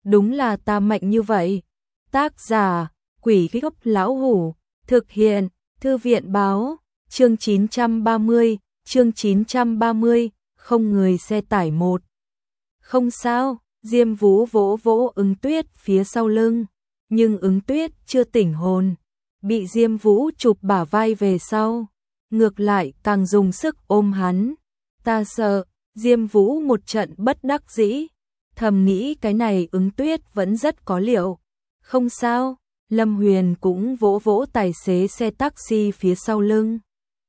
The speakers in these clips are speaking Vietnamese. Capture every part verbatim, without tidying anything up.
đúng là ta mạnh như vậy. Tác giả, Quỷ Gốc Lão Hủ, thực hiện, Thư viện báo, chương chín trăm ba mươi, chương chín trăm ba mươi, không người xe tải một. Không sao, Diêm Vũ vỗ vỗ Ứng Tuyết phía sau lưng, nhưng Ứng Tuyết chưa tỉnh hồn, bị Diêm Vũ chụp bả vai về sau, ngược lại càng dùng sức ôm hắn. Ta sợ, Diêm Vũ một trận bất đắc dĩ, thầm nghĩ cái này Ứng Tuyết vẫn rất có liệu. Không sao, Lâm Huyền cũng vỗ vỗ tài xế xe taxi phía sau lưng.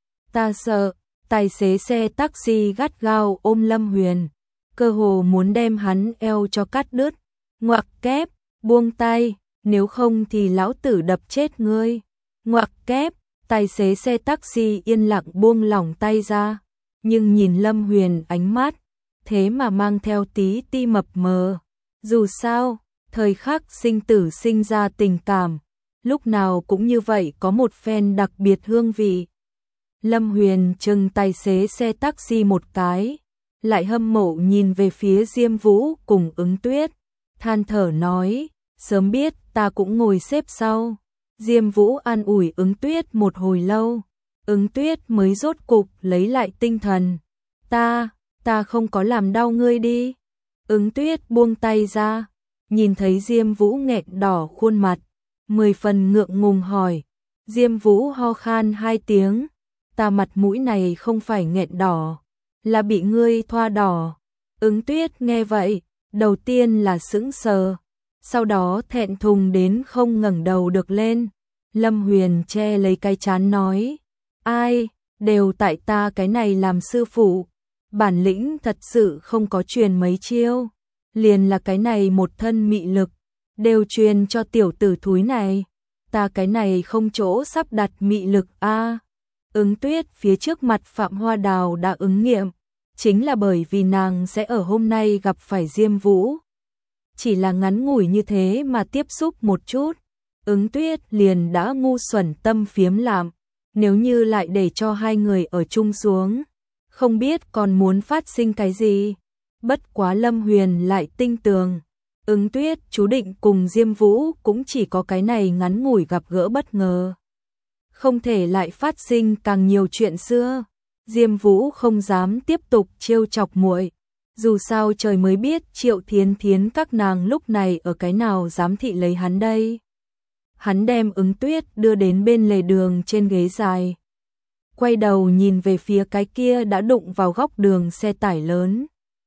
Ta sợ, tài xế xe taxi gắt gao ôm Lâm Huyền, cơ hồ muốn đem hắn eo cho cắt đứt. Ngoặc kép, buông tay, nếu không thì lão tử đập chết ngươi. Ngoặc kép, tài xế xe taxi yên lặng buông lỏng tay ra, nhưng nhìn Lâm Huyền ánh mắt, thế mà mang theo tí ti mập mờ. Dù sao, thời khắc sinh tử sinh ra tình cảm, lúc nào cũng như vậy có một phen đặc biệt hương vị. Lâm Huyền chừng tài xế xe taxi một cái, lại hâm mộ nhìn về phía Diêm Vũ cùng Ứng Tuyết, than thở nói, sớm biết ta cũng ngồi xếp sau. Diêm Vũ an ủi Ứng Tuyết một hồi lâu, Ứng Tuyết mới rốt cục lấy lại tinh thần. Ta, ta không có làm đau ngươi đi. Ứng Tuyết buông tay ra, nhìn thấy Diêm Vũ nghẹn đỏ khuôn mặt, mười phần ngượng ngùng hỏi. Diêm Vũ ho khan hai tiếng, ta mặt mũi này không phải nghẹn đỏ, là bị ngươi thoa đỏ. Ứng Tuyết nghe vậy, đầu tiên là sững sờ, sau đó thẹn thùng đến không ngẩng đầu được lên. Lâm Huyền che lấy cái trán nói, ai, đều tại ta cái này làm sư phụ, bản lĩnh thật sự không có truyền mấy chiêu, liền là cái này một thân mị lực, đều truyền cho tiểu tử thúi này, ta cái này không chỗ sắp đặt mị lực a. Ứng Tuyết phía trước mặt Phạm Hoa Đào đã ứng nghiệm, chính là bởi vì nàng sẽ ở hôm nay gặp phải Diêm Vũ. Chỉ là ngắn ngủi như thế mà tiếp xúc một chút, Ứng Tuyết liền đã ngu xuẩn tâm phiếm lạm, nếu như lại để cho hai người ở chung xuống, không biết còn muốn phát sinh cái gì. Bất quá Lâm Huyền lại tinh tường, Ứng Tuyết chú định cùng Diêm Vũ cũng chỉ có cái này ngắn ngủi gặp gỡ bất ngờ, không thể lại phát sinh càng nhiều chuyện xưa. Diêm Vũ không dám tiếp tục trêu chọc muội, dù sao trời mới biết Triệu Thiến Thiến các nàng lúc này ở cái nào dám thị lấy hắn đây. Hắn đem Ứng Tuyết đưa đến bên lề đường trên ghế dài, quay đầu nhìn về phía cái kia đã đụng vào góc đường xe tải lớn.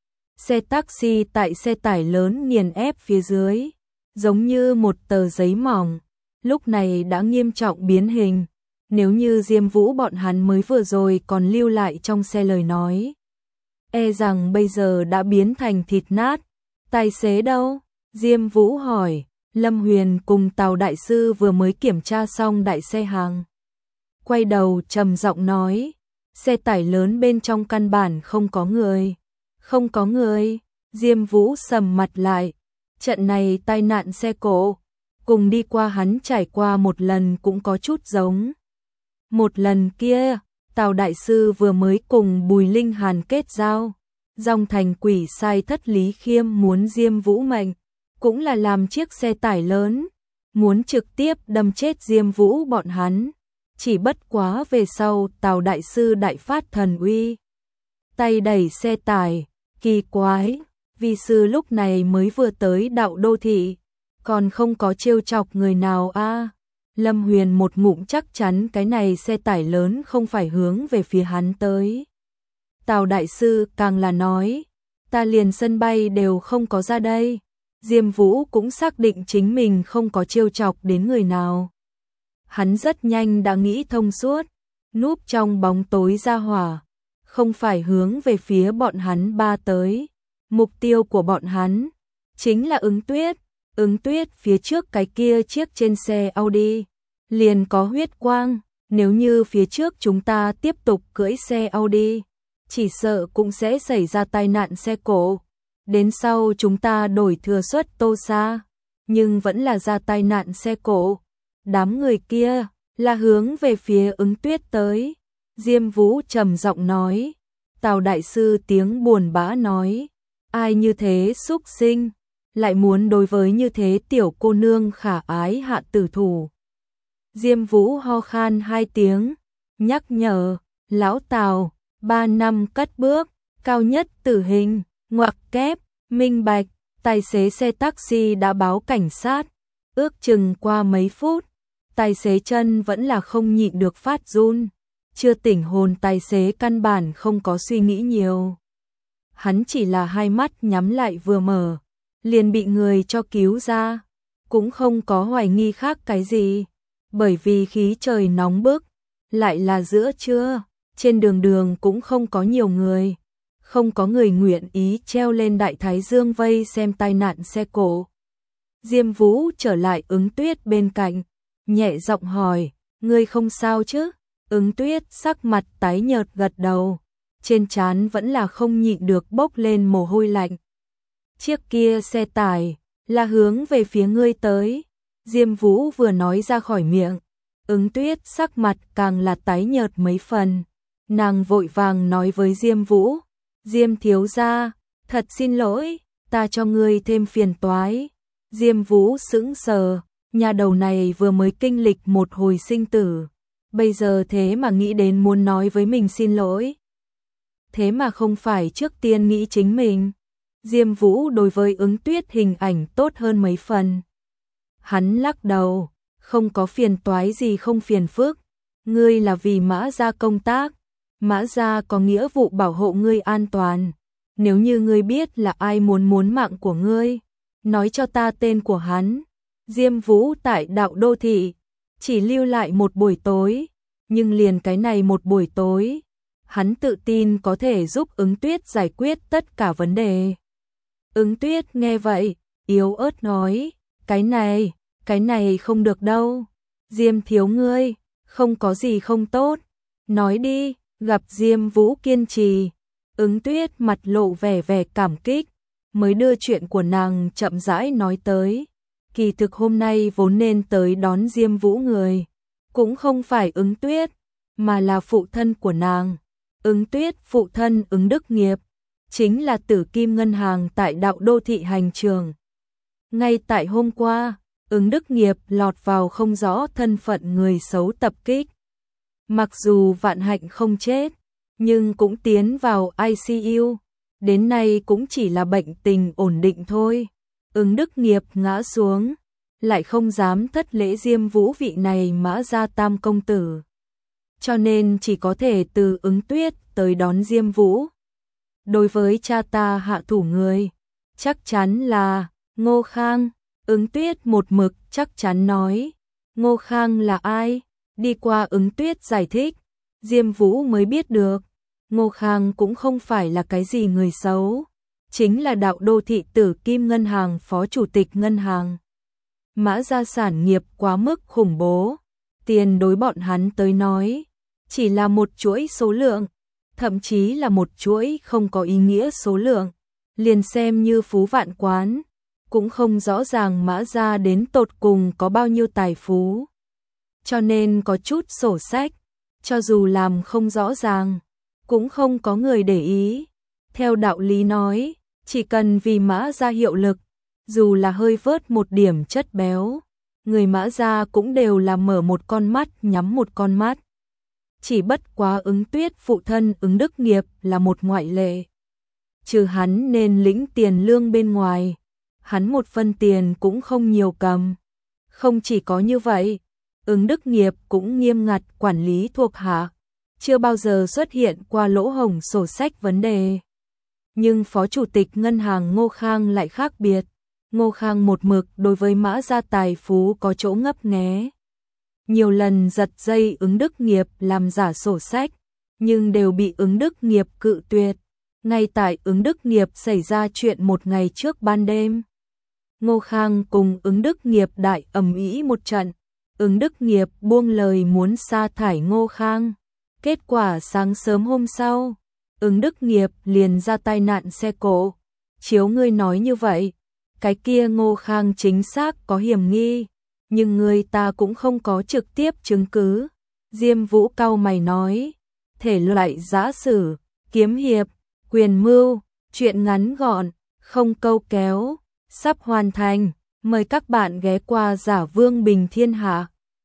Xe taxi tại xe tải lớn nghiền ép phía dưới, giống như một tờ giấy mỏng, lúc này đã nghiêm trọng biến hình. Nếu như Diêm Vũ bọn hắn mới vừa rồi còn lưu lại trong xe lời nói, e rằng bây giờ đã biến thành thịt nát. Tài xế đâu? Diêm Vũ hỏi. Lâm Huyền cùng Tào đại sư vừa mới kiểm tra xong đại xe hàng, quay đầu trầm giọng nói, xe tải lớn bên trong căn bản không có người. Không có người? Diêm Vũ sầm mặt lại, trận này tai nạn xe cộ, cùng đi qua hắn trải qua một lần cũng có chút giống. Một lần kia, Tào đại sư vừa mới cùng Bùi Linh Hàn kết giao, dòng thành quỷ sai thất Lý Khiêm muốn Diêm Vũ mệnh, cũng là làm chiếc xe tải lớn, muốn trực tiếp đâm chết Diêm Vũ bọn hắn. Chỉ bất quá về sau Tào đại sư đại phát thần uy, tay đẩy xe tải, kỳ quái, vi sư lúc này mới vừa tới đạo đô thị, còn không có trêu chọc người nào a. Lâm Huyền một ngụm chắc chắn cái này xe tải lớn không phải hướng về phía hắn tới. Tào đại sư càng là nói, ta liền sân bay đều không có ra đây. Diêm Vũ cũng xác định chính mình không có trêu chọc đến người nào. Hắn rất nhanh đã nghĩ thông suốt, núp trong bóng tối ra hỏa, không phải hướng về phía bọn hắn ba tới. Mục tiêu của bọn hắn chính là Ứng Tuyết. Ứng Tuyết phía trước cái kia chiếc trên xe Audi liền có huyết quang, nếu như phía trước chúng ta tiếp tục cưỡi xe Audi, chỉ sợ cũng sẽ xảy ra tai nạn xe cộ. Đến sau chúng ta đổi thừa suất Tô Sa, nhưng vẫn là ra tai nạn xe cộ. Đám người kia là hướng về phía Ứng Tuyết tới. Diêm Vũ trầm giọng nói. Tào đại sư tiếng buồn bã nói, ai như thế xúc sinh, lại muốn đối với như thế tiểu cô nương khả ái hạ tử thủ. Diêm Vũ ho khan hai tiếng, nhắc nhở, lão Tào, ba năm cất bước, cao nhất tử hình, ngoặc kép, minh bạch, tài xế xe taxi đã báo cảnh sát, ước chừng qua mấy phút, tài xế chân vẫn là không nhịn được phát run, chưa tỉnh hồn tài xế căn bản không có suy nghĩ nhiều. Hắn chỉ là hai mắt nhắm lại vừa mở, liền bị người cho cứu ra, cũng không có hoài nghi khác cái gì, bởi vì khí trời nóng bức, lại là giữa trưa, trên đường đường cũng không có nhiều người, không có người nguyện ý treo lên đại thái dương vây xem tai nạn xe cộ. Diêm Vũ trở lại Ứng Tuyết bên cạnh, nhẹ giọng hỏi, ngươi không sao chứ? Ứng Tuyết sắc mặt tái nhợt gật đầu, trên trán vẫn là không nhịn được bốc lên mồ hôi lạnh. Chiếc kia xe tải là hướng về phía ngươi tới. Diêm Vũ vừa nói ra khỏi miệng, Ứng Tuyết sắc mặt càng là tái nhợt mấy phần. Nàng vội vàng nói với Diêm Vũ, Diêm thiếu gia, thật xin lỗi, ta cho ngươi thêm phiền toái. Diêm Vũ sững sờ, nhà đầu này vừa mới kinh lịch một hồi sinh tử, bây giờ thế mà nghĩ đến muốn nói với mình xin lỗi. Thế mà không phải trước tiên nghĩ chính mình. Diêm Vũ đối với Ứng Tuyết hình ảnh tốt hơn mấy phần. Hắn lắc đầu, không có phiền toái gì không phiền phức, ngươi là vì Mã gia công tác, Mã gia có nghĩa vụ bảo hộ ngươi an toàn, nếu như ngươi biết là ai muốn muốn mạng của ngươi, nói cho ta tên của hắn. Diêm Vũ tại Đạo Đô thị chỉ lưu lại một buổi tối, nhưng liền cái này một buổi tối, hắn tự tin có thể giúp Ứng Tuyết giải quyết tất cả vấn đề. Ứng Tuyết nghe vậy, yếu ớt nói, cái này, cái này không được đâu. Diêm thiếu ngươi, không có gì không tốt, nói đi. Gặp Diêm Vũ kiên trì, Ứng Tuyết mặt lộ vẻ vẻ cảm kích, mới đưa chuyện của nàng chậm rãi nói tới. Kỳ thực hôm nay vốn nên tới đón Diêm Vũ người, cũng không phải Ứng Tuyết, mà là phụ thân của nàng. Ứng Tuyết phụ thân Ứng Đức Nghiệp, chính là Tử Kim Ngân hàng tại Đạo Đô thị hành trường. Ngay tại hôm qua, Ứng Đức Nghiệp lọt vào không rõ thân phận người xấu tập kích. Mặc dù vạn hạnh không chết, nhưng cũng tiến vào i xê u, đến nay cũng chỉ là bệnh tình ổn định thôi. Ứng Đức Nghiệp ngã xuống, lại không dám thất lễ Diêm Vũ vị này Mã gia tam công tử, cho nên chỉ có thể từ Ứng Tuyết tới đón Diêm Vũ. Đối với cha ta hạ thủ người, chắc chắn là Ngô Khang. Ứng Tuyết một mực chắc chắn nói, Ngô Khang là ai? Đi qua Ứng Tuyết giải thích, Diêm Vũ mới biết được, Ngô Khang cũng không phải là cái gì người xấu, chính là Đạo Đô thị Tử Kim Ngân hàng phó chủ tịch ngân hàng. Mã gia sản nghiệp quá mức khủng bố, tiền đối bọn hắn tới nói, chỉ là một chuỗi số lượng, thậm chí là một chuỗi không có ý nghĩa số lượng, liền xem như Phú Vạn Quán, cũng không rõ ràng Mã gia đến tột cùng có bao nhiêu tài phú. Cho nên có chút sổ sách, cho dù làm không rõ ràng, cũng không có người để ý. Theo đạo lý nói, chỉ cần vì Mã gia hiệu lực, dù là hơi vớt một điểm chất béo, người Mã gia cũng đều là mở một con mắt nhắm một con mắt. Chỉ bất quá Ứng Tuyết phụ thân Ứng Đức Nghiệp là một ngoại lệ. Trừ hắn nên lĩnh tiền lương bên ngoài, hắn một phân tiền cũng không nhiều cầm. Không chỉ có như vậy, Ứng Đức Nghiệp cũng nghiêm ngặt quản lý thuộc hạ, chưa bao giờ xuất hiện qua lỗ hổng sổ sách vấn đề. Nhưng phó chủ tịch ngân hàng Ngô Khang lại khác biệt. Ngô Khang một mực đối với Mã gia tài phú có chỗ ngấp nghé. Nhiều lần giật dây Ứng Đức Nghiệp làm giả sổ sách, nhưng đều bị Ứng Đức Nghiệp cự tuyệt. Ngay tại Ứng Đức Nghiệp xảy ra chuyện một ngày trước ban đêm, Ngô Khang cùng Ứng Đức Nghiệp đại ầm ĩ một trận. Ứng Đức Nghiệp buông lời muốn sa thải Ngô Khang. Kết quả sáng sớm hôm sau, Ứng Đức Nghiệp liền ra tai nạn xe cộ. Chiếu ngươi nói như vậy, cái kia Ngô Khang chính xác có hiểm nghi, nhưng người ta cũng không có trực tiếp chứng cứ. Diêm Vũ cau mày nói, thể loại giã sử, kiếm hiệp, quyền mưu, chuyện ngắn gọn, không câu kéo, sắp hoàn thành. Mời các bạn ghé qua Giả Vương Bình Thiên Hạ.